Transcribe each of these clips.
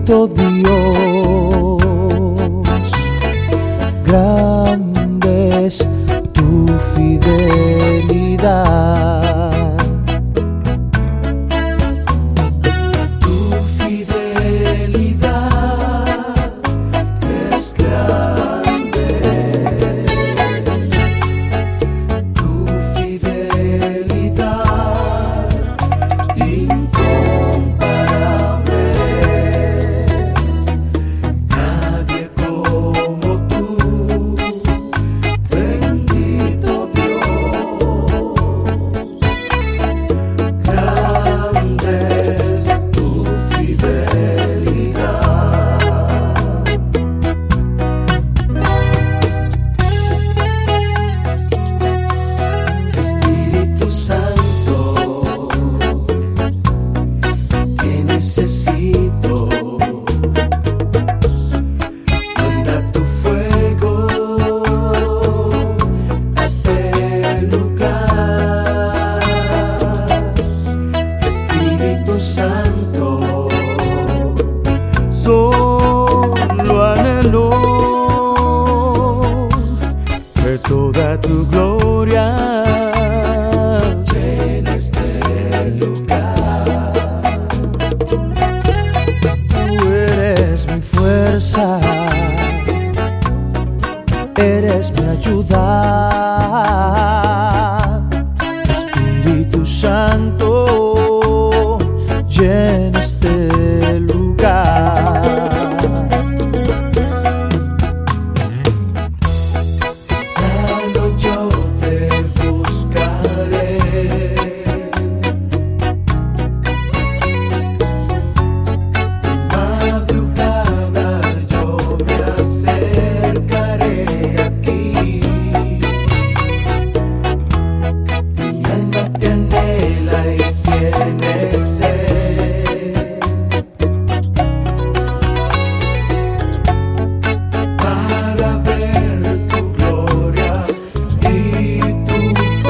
Bendito Dios, grande es tu fidelidad. Tu fidelidad es grande. Tu fidelidad incomparable. Nadie como tú. Bendito Dios, grande es tu fidelidad. Espíritu Santo, te necesito. Manda tu fuego a este lugar. Espíritu Santo, solo anhelo que toda tu gloria llene este lugar. Tú eres mi fuerza, eres mi ayuda. Espíritu Santo, llena este lugar. Cuando yo te buscaré, madrugada yo me acercaré a ti. Mi alma te anhela y tiene sed para ver tu gloria y tu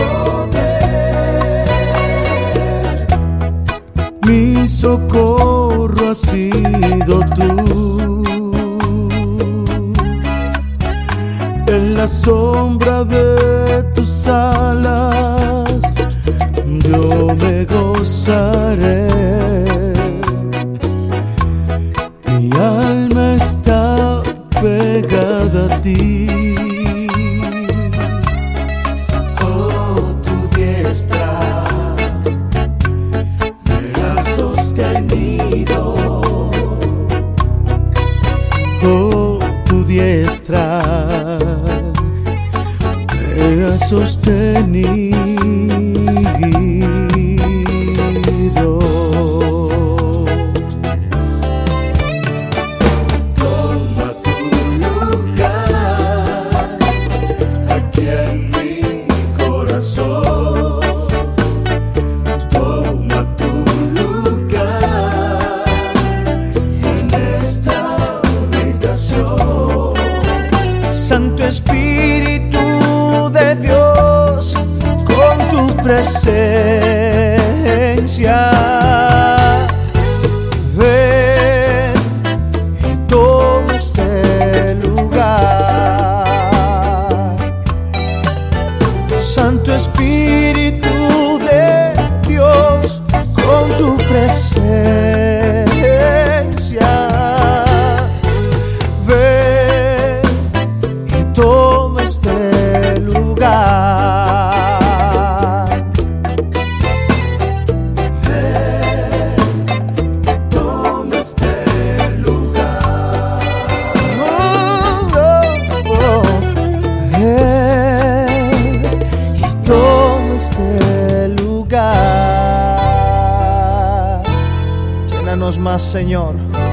poder. Mi socorro has sido tú. En la sombra de tus alas yo me gozaré. Mi alma está pegada a ti. Oh, tu diestra me ha sostenido. Oh, tu diestra me ha sostenido. Toma tu lugar aquí en mi corazón. Toma tu lugar en esta habitación. Santo Espíritu de Dios, con tu presencia, ven y toma este lugar. Santo Espíritu de Dios, con tu presencia, ven y toma este lugar. Ven, toma este lugar. Ven y toma este lugar. Llénanos más, Señor.